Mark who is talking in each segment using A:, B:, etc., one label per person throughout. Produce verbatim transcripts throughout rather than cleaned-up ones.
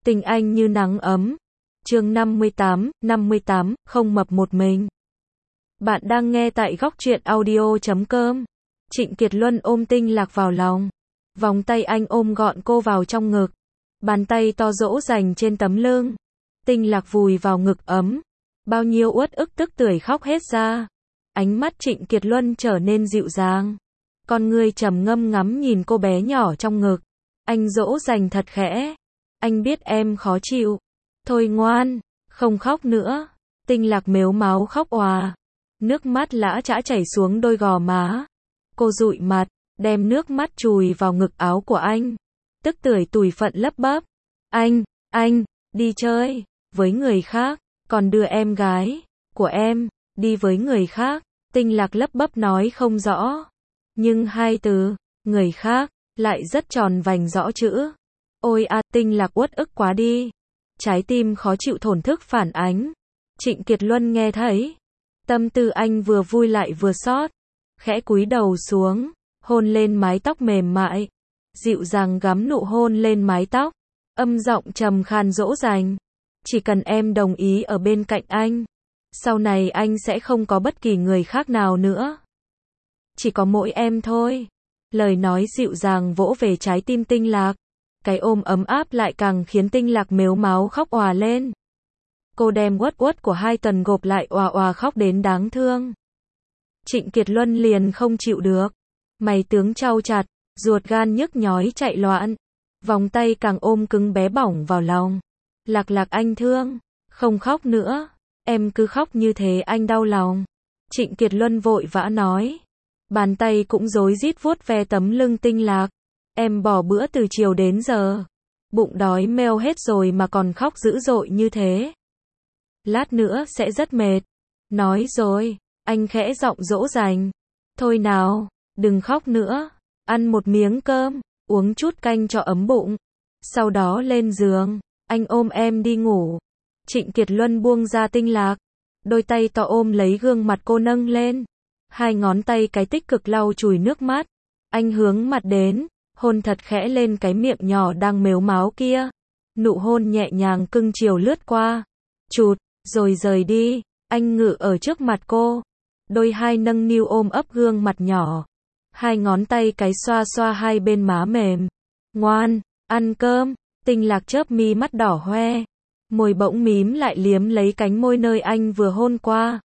A: Tình anh như nắng ấm. Chương năm mươi tám, năm mươi tám, không mập một mình. Bạn đang nghe tại góc truyện audio chấm com. Trịnh Kiệt Luân ôm Tinh Lạc vào lòng. Vòng tay anh ôm gọn cô vào trong ngực. Bàn tay to dỗ dành trên tấm lưng. Tinh Lạc vùi vào ngực ấm. Bao nhiêu uất ức tức tưởi khóc hết ra. Ánh mắt Trịnh Kiệt Luân trở nên dịu dàng. Con ngươi trầm ngâm ngắm nhìn cô bé nhỏ trong ngực. Anh dỗ dành thật khẽ. Anh biết em khó chịu. Thôi ngoan, không khóc nữa. Tinh Lạc mếu máo khóc òa. Nước mắt lã chã chảy xuống đôi gò má. Cô dụi mặt, đem nước mắt chùi vào ngực áo của anh. Tức tưởi tủi phận lấp bắp. Anh, anh, đi chơi, với người khác, còn đưa em gái, của em, đi với người khác. Tinh Lạc lấp bắp nói không rõ. Nhưng hai từ, người khác, lại rất tròn vành rõ chữ. Ôi a, Tinh Lạc uất ức quá đi. Trái tim khó chịu thổn thức phản ánh. Trịnh Kiệt Luân nghe thấy. Tâm tư anh vừa vui lại vừa xót. Khẽ cúi đầu xuống, hôn lên mái tóc mềm mại. Dịu dàng gắm nụ hôn lên mái tóc. Âm giọng trầm khan dỗ dành. Chỉ cần em đồng ý ở bên cạnh anh. Sau này anh sẽ không có bất kỳ người khác nào nữa. Chỉ có mỗi em thôi. Lời nói dịu dàng vỗ về trái tim Tinh Lạc. Cái ôm ấm áp lại càng khiến Tinh Lạc mếu máo khóc òa lên. Cô đem uất uất của hai tuần gộp lại òa òa khóc đến đáng thương. Trịnh Kiệt Luân liền không chịu được. Mày tướng trao chặt, ruột gan nhức nhói chạy loạn. Vòng tay càng ôm cứng bé bỏng vào lòng. Lạc Lạc anh thương, không khóc nữa. Em cứ khóc như thế anh đau lòng. Trịnh Kiệt Luân vội vã nói. Bàn tay cũng rối rít vuốt ve tấm lưng Tinh Lạc. Em bỏ bữa từ chiều đến giờ. Bụng đói meo hết rồi mà còn khóc dữ dội như thế. Lát nữa sẽ rất mệt. Nói rồi, anh khẽ giọng dỗ dành. Thôi nào, đừng khóc nữa. Ăn một miếng cơm, uống chút canh cho ấm bụng. Sau đó lên giường, anh ôm em đi ngủ. Trịnh Kiệt Luân buông ra Tinh Lạc. Đôi tay to ôm lấy gương mặt cô nâng lên. Hai ngón tay cái tích cực lau chùi nước mắt. Anh hướng mặt đến. Hôn thật khẽ lên cái miệng nhỏ đang mếu máo kia. Nụ hôn nhẹ nhàng cưng chiều lướt qua. Chụt, rồi rời đi. Anh ngự ở trước mặt cô. Đôi hai nâng niu ôm ấp gương mặt nhỏ. Hai ngón tay cái xoa xoa hai bên má mềm. Ngoan, ăn cơm. Tinh Lạc chớp mi mắt đỏ hoe. Môi bỗng mím lại liếm lấy cánh môi nơi anh vừa hôn qua.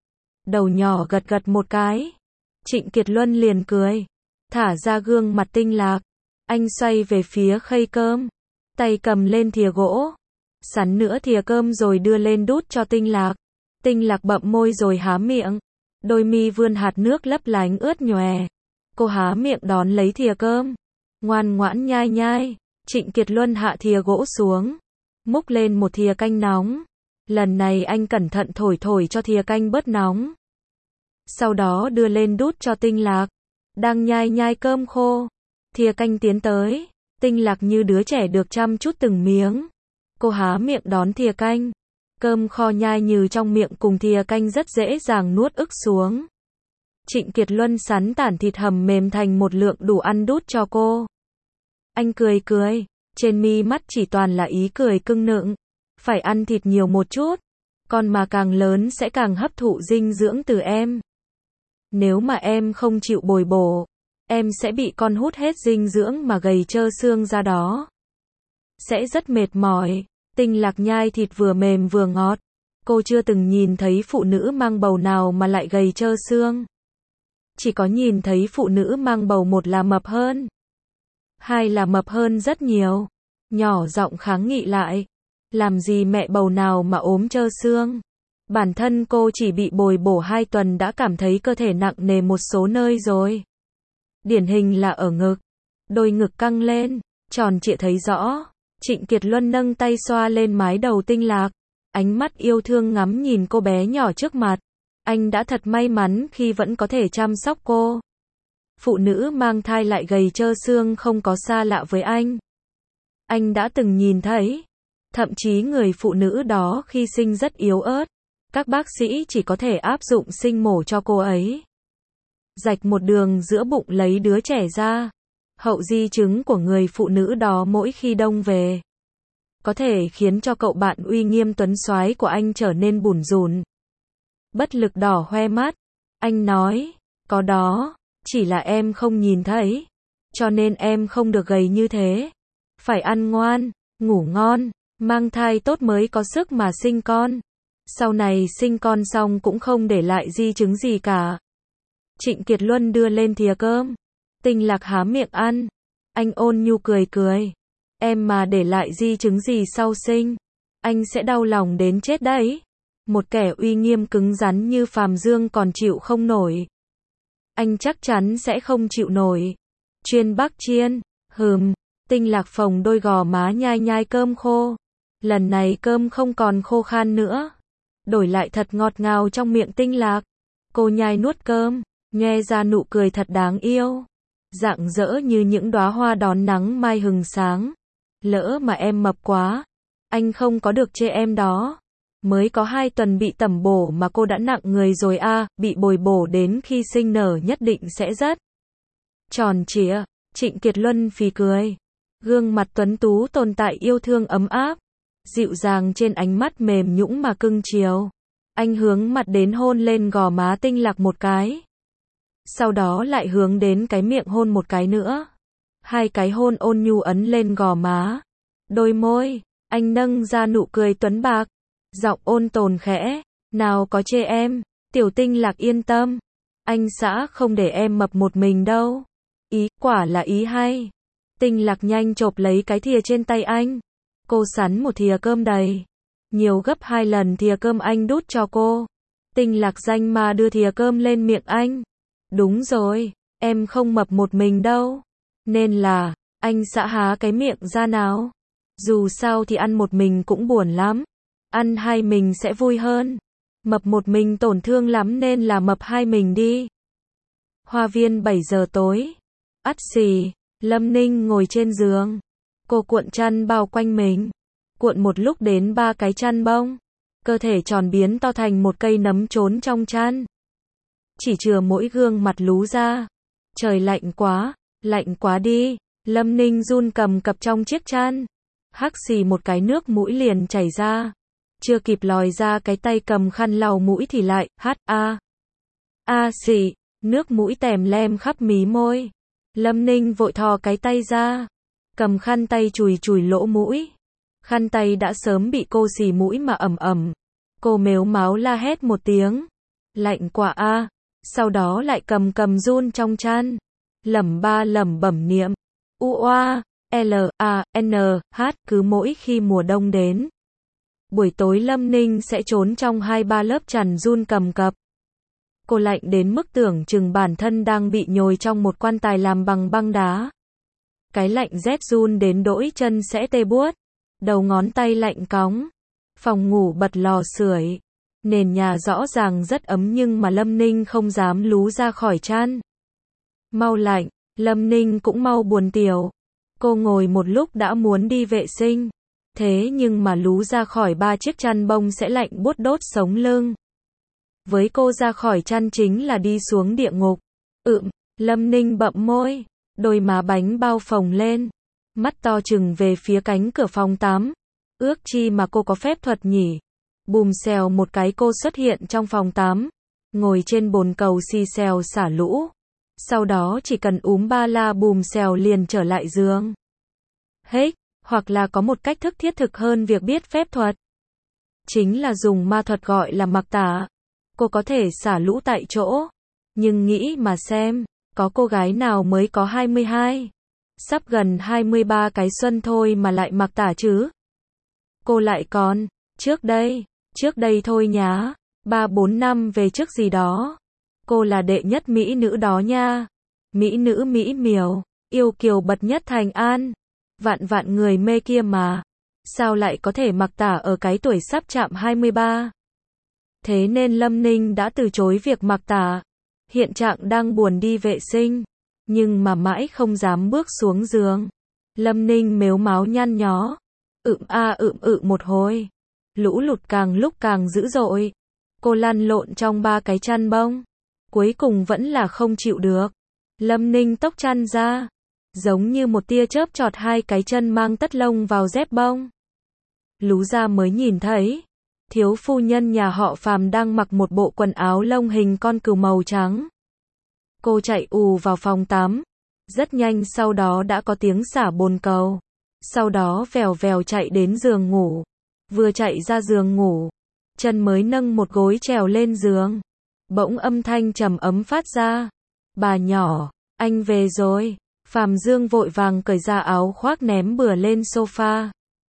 A: Đầu nhỏ gật gật một cái. Trịnh Kiệt Luân liền cười. Thả ra gương mặt Tinh Lạc. Anh xoay về phía khay cơm. Tay cầm lên thìa gỗ. Sắn nữa thìa cơm rồi đưa lên đút cho Tinh Lạc. Tinh Lạc bậm môi rồi há miệng. Đôi mi vươn hạt nước lấp lánh ướt nhòe. Cô há miệng đón lấy thìa cơm. Ngoan ngoãn nhai nhai. Trịnh Kiệt Luân hạ thìa gỗ xuống. Múc lên một thìa canh nóng. Lần này anh cẩn thận thổi thổi cho thìa canh bớt nóng. Sau đó đưa lên đút cho Tinh Lạc. Đang nhai nhai cơm khô. Thìa canh tiến tới. Tinh Lạc như đứa trẻ được chăm chút từng miếng. Cô há miệng đón thìa canh. Cơm kho nhai nhừ trong miệng cùng thìa canh rất dễ dàng nuốt ức xuống. Trịnh Kiệt Luân sắn tản thịt hầm mềm thành một lượng đủ ăn đút cho cô. Anh cười cười. Trên mi mắt chỉ toàn là ý cười cưng nựng. Phải ăn thịt nhiều một chút. Con mà càng lớn sẽ càng hấp thụ dinh dưỡng từ em. Nếu mà em không chịu bồi bổ, em sẽ bị con hút hết dinh dưỡng mà gầy trơ xương ra đó. Sẽ rất mệt mỏi. Tinh Lạc nhai thịt vừa mềm vừa ngọt. Cô chưa từng nhìn thấy phụ nữ mang bầu nào mà lại gầy trơ xương. Chỉ có nhìn thấy phụ nữ mang bầu một là mập hơn. Hai là mập hơn rất nhiều. Nhỏ giọng kháng nghị lại. Làm gì mẹ bầu nào mà ốm trơ xương. Bản thân cô chỉ bị bồi bổ hai tuần đã cảm thấy cơ thể nặng nề một số nơi rồi. Điển hình là ở ngực. Đôi ngực căng lên, tròn trịa thấy rõ. Trịnh Kiệt Luân nâng tay xoa lên mái đầu Tinh Lạc. Ánh mắt yêu thương ngắm nhìn cô bé nhỏ trước mặt. Anh đã thật may mắn khi vẫn có thể chăm sóc cô. Phụ nữ mang thai lại gầy trơ xương không có xa lạ với anh. Anh đã từng nhìn thấy. Thậm chí người phụ nữ đó khi sinh rất yếu ớt. Các bác sĩ chỉ có thể áp dụng sinh mổ cho cô ấy. Rạch một đường giữa bụng lấy đứa trẻ ra. Hậu di chứng của người phụ nữ đó mỗi khi đông về. có thể khiến cho cậu bạn uy nghiêm tuấn soái của anh trở nên bủn rủn. Bất lực đỏ hoe mắt, anh nói, có đó, chỉ là em không nhìn thấy, cho nên em không được gầy như thế. Phải ăn ngoan, ngủ ngon, mang thai tốt mới có sức mà sinh con. Sau này sinh con xong cũng không để lại di chứng gì cả. Trịnh Kiệt Luân đưa lên thìa cơm. Tinh Lạc há miệng ăn. Anh ôn nhu cười cười. Em mà để lại di chứng gì sau sinh, anh sẽ đau lòng đến chết đấy. Một kẻ uy nghiêm cứng rắn như Phàm Dương còn chịu không nổi. Anh chắc chắn sẽ không chịu nổi. Chuyên bác chiên, hừm. Tinh Lạc phồng đôi gò má nhai nhai cơm khô. Lần này cơm không còn khô khan nữa. Đổi lại thật ngọt ngào trong miệng Tinh Lạc. Cô nhai nuốt cơm, nghe ra nụ cười thật đáng yêu. Rạng rỡ như những đóa hoa đón nắng mai hừng sáng. Lỡ mà em mập quá, anh không có được chê em đó. Mới có hai tuần bị tẩm bổ mà cô đã nặng người rồi a, à, bị bồi bổ đến khi sinh nở nhất định sẽ rất tròn trịa. Trịnh Kiệt Luân phì cười. Gương mặt tuấn tú tồn tại yêu thương ấm áp, dịu dàng trên ánh mắt mềm nhũn mà cưng chiều. Anh hướng mặt đến hôn lên gò má Tinh Lạc một cái. Sau đó lại hướng đến cái miệng hôn một cái nữa. Hai cái hôn ôn nhu ấn lên gò má. Đôi môi, anh nâng ra nụ cười tuấn bạc. Giọng ôn tồn khẽ. Nào có chê em, tiểu Tinh Lạc yên tâm. Anh xã không để em mập một mình đâu. Ý, quả là ý hay. Tinh Lạc nhanh chộp lấy cái thìa trên tay anh. Cô sắn một thìa cơm đầy. Nhiều gấp hai lần thìa cơm anh đút cho cô. Tinh Lạc danh mà đưa thìa cơm lên miệng anh. Đúng rồi, em không mập một mình đâu. Nên là, anh xã há cái miệng ra nào. Dù sao thì ăn một mình cũng buồn lắm. Ăn hai mình sẽ vui hơn. Mập một mình tổn thương lắm nên là mập hai mình đi. Hoa viên bảy giờ tối. Ắt xì, Lâm Ninh ngồi trên giường. Cô cuộn chăn bao quanh mình. Cuộn một lúc đến ba cái chăn bông. Cơ thể tròn biến to thành một cây nấm trốn trong chăn. Chỉ chừa mỗi gương mặt lú ra. Trời lạnh quá, lạnh quá đi. Lâm Ninh run cầm cập trong chiếc chăn. Hắc xì một cái nước mũi liền chảy ra. Chưa kịp lòi ra cái tay cầm khăn lau mũi thì lại, hát a. A xì, nước mũi tèm lem khắp mí môi. Lâm Ninh vội thò cái tay ra. Cầm khăn tay chùi chùi lỗ mũi. Khăn tay đã sớm bị cô xì mũi mà ẩm ẩm. Cô mếu máo la hét một tiếng. Lạnh quá a. Sau đó lại cầm cầm run trong chăn. Lẩm ba lẩm bẩm niệm. U oa, L, A, N, H, cứ mỗi khi mùa đông đến. Buổi tối Lâm Ninh sẽ trốn trong hai ba lớp chăn run cầm cập. Cô lạnh đến mức tưởng chừng bản thân đang bị nhồi trong một quan tài làm bằng băng đá. Cái lạnh rét run đến đỗi chân sẽ tê buốt. Đầu ngón tay lạnh cóng. Phòng ngủ bật lò sưởi. Nền nhà rõ ràng rất ấm nhưng mà Lâm Ninh không dám lú ra khỏi chăn. Mau lạnh, Lâm Ninh cũng mau buồn tiểu. Cô ngồi một lúc đã muốn đi vệ sinh. Thế nhưng mà lú ra khỏi ba chiếc chăn bông sẽ lạnh buốt đốt sống lưng. Với cô ra khỏi chăn chính là đi xuống địa ngục. Ừm, Lâm Ninh bậm môi, đôi má bánh bao phồng lên. Mắt to trừng về phía cánh cửa phòng tắm. Ước chi mà cô có phép thuật nhỉ. Bùm xèo một cái cô xuất hiện trong phòng tắm. Ngồi trên bồn cầu xì xèo xả lũ. Sau đó chỉ cần úm ba la bùm xèo liền trở lại giường. Hết, hoặc là có một cách thức thiết thực hơn việc biết phép thuật. Chính là dùng ma thuật gọi là mặc tả. Cô có thể xả lũ tại chỗ. Nhưng nghĩ mà xem, có cô gái nào mới có hai mươi hai, sắp gần hai mươi ba cái xuân thôi mà lại mặc tả chứ? Cô lại còn, trước đây, trước đây thôi nhá, ba bốn năm về trước gì đó. Cô là đệ nhất mỹ nữ đó nha. Mỹ nữ mỹ miều, yêu kiều bậc nhất Thành An. Vạn vạn người mê kia mà. Sao lại có thể mặc tả ở cái tuổi sắp chạm hai mươi ba? Thế nên Lâm Ninh đã từ chối việc mặc tả. Hiện trạng đang buồn đi vệ sinh. Nhưng mà mãi không dám bước xuống giường. Lâm Ninh mếu máo nhăn nhó. Ựm a ựm ự một hồi. Lũ lụt càng lúc càng dữ dội. Cô lăn lộn trong ba cái chăn bông. Cuối cùng vẫn là không chịu được. Lâm Ninh tốc chăn ra. Giống như một tia chớp chọt hai cái chân mang tất lông vào dép bông. lú ra mới nhìn thấy. Thiếu phu nhân nhà họ Phàm đang mặc một bộ quần áo lông hình con cừu màu trắng. Cô chạy ù vào phòng tắm. Rất nhanh sau đó đã có tiếng xả bồn cầu. Sau đó vèo vèo chạy đến giường ngủ. Vừa chạy ra giường ngủ, chân mới nâng một gối trèo lên giường. Bỗng âm thanh trầm ấm phát ra. Bà nhỏ, anh về rồi. Phàm Dương vội vàng cởi ra áo khoác ném bừa lên sofa.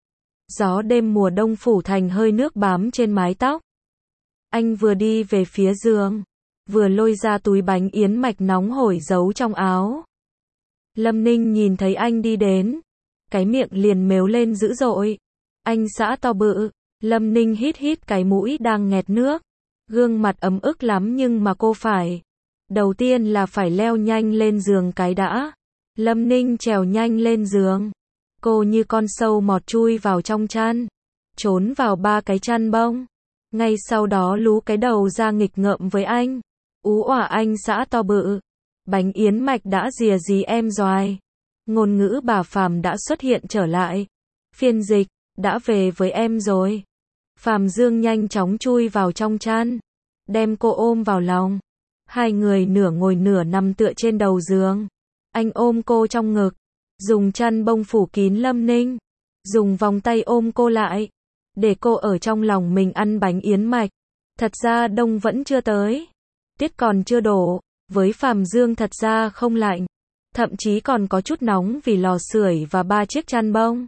A: Gió đêm mùa đông phủ thành hơi nước bám trên mái tóc. Anh vừa đi về phía giường, vừa lôi ra túi bánh yến mạch nóng hổi giấu trong áo. Lâm Ninh nhìn thấy anh đi đến, cái miệng liền mếu lên dữ dội. Anh xã to bự. Lâm Ninh hít hít cái mũi đang nghẹt nước. Gương mặt ấm ức lắm nhưng mà cô phải. Đầu tiên là phải leo nhanh lên giường cái đã. Lâm Ninh trèo nhanh lên giường. Cô như con sâu mọt chui vào trong chăn. Trốn vào ba cái chăn bông. Ngay sau đó lú cái đầu ra nghịch ngợm với anh. Ú òa anh xã to bự. Bánh yến mạch đã rìa rì em doài. Ngôn ngữ bà Phàm đã xuất hiện trở lại. Phiên dịch, đã về với em rồi. Phàm Dương nhanh chóng chui vào trong chăn. Đem cô ôm vào lòng. Hai người nửa ngồi nửa nằm tựa trên đầu giường. Anh ôm cô trong ngực. Dùng chăn bông phủ kín Lâm Ninh. Dùng vòng tay ôm cô lại. Để cô ở trong lòng mình ăn bánh yến mạch. Thật ra đông vẫn chưa tới. Tiết còn chưa đổ. Với Phàm Dương thật ra không lạnh. Thậm chí còn có chút nóng vì lò sưởi và ba chiếc chăn bông.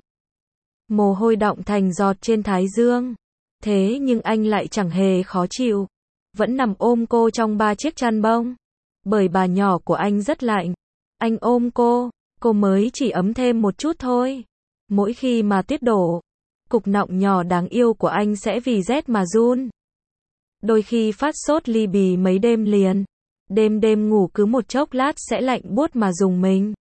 A: Mồ hôi đọng thành giọt trên thái dương. Thế nhưng anh lại chẳng hề khó chịu. Vẫn nằm ôm cô trong ba chiếc chăn bông. Bởi bà nhỏ của anh rất lạnh. Anh ôm cô, cô mới chỉ ấm thêm một chút thôi. Mỗi khi mà tuyết đổ, cục nọng nhỏ đáng yêu của anh sẽ vì rét mà run. Đôi khi phát sốt ly bì mấy đêm liền. Đêm đêm ngủ cứ một chốc lát sẽ lạnh buốt mà dùng mình.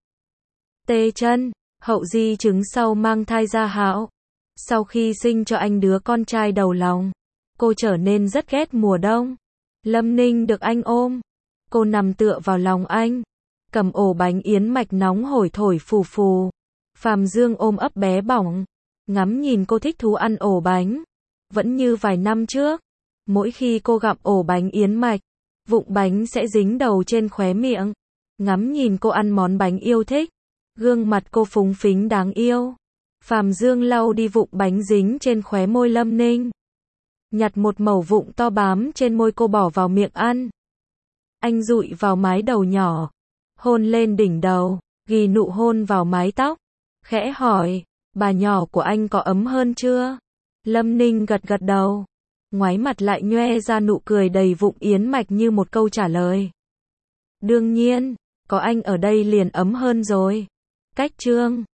A: Tê chân, hậu di chứng sau mang thai gia hão. Sau khi sinh cho anh đứa con trai đầu lòng, cô trở nên rất ghét mùa đông. Lâm Ninh được anh ôm. Cô nằm tựa vào lòng anh. Cầm ổ bánh yến mạch nóng hổi thổi phù phù. Phàm Dương ôm ấp bé bỏng. Ngắm nhìn cô thích thú ăn ổ bánh. Vẫn như vài năm trước. Mỗi khi cô gặm ổ bánh yến mạch, vụn bánh sẽ dính đầu trên khóe miệng. Ngắm nhìn cô ăn món bánh yêu thích. Gương mặt cô phúng phính đáng yêu. Phàm Dương lau đi vụn bánh dính trên khóe môi Lâm Ninh. Nhặt một mẩu vụn to bám trên môi cô bỏ vào miệng ăn. Anh dụi vào mái đầu nhỏ. Hôn lên đỉnh đầu. Ghi nụ hôn vào mái tóc. Khẽ hỏi, bà nhỏ của anh có ấm hơn chưa? Lâm Ninh gật gật đầu. Ngoái mặt lại nhoe ra nụ cười đầy vụng yến mạch như một câu trả lời. Đương nhiên, có anh ở đây liền ấm hơn rồi. Cách chương